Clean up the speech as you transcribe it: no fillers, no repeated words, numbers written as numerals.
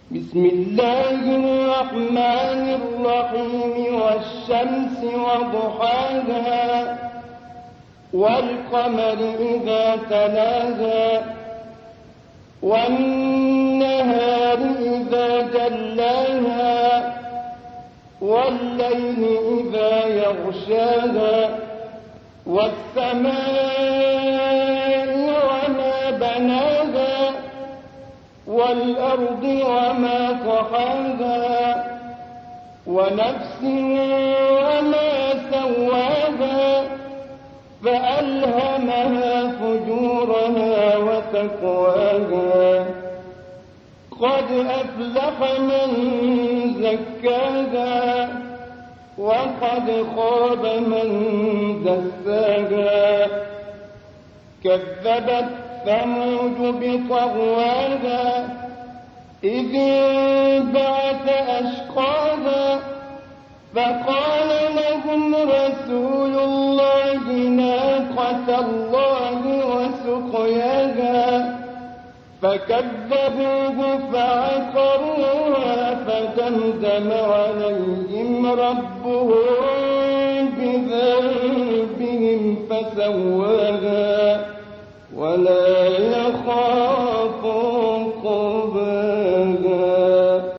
بسم الله الرحمن الرحيم والشمس وضحاها والقمر إذا تلاها والنهار إذا جلاها والليل إذا يغشاها والسماء وما بناها والأرض وما طحاها ونفس وما سواها فألهمها فجورها وتقواها قد أفلح من زكاها وقد خاب من دساها كذبت ثمود بطغواها إذ انبعث أشقاها فقال لهم رسول الله ناقة الله وسقياها فكذبوه فعقروها فدمدم عليهم ربهم بذنبهم فسواها ولا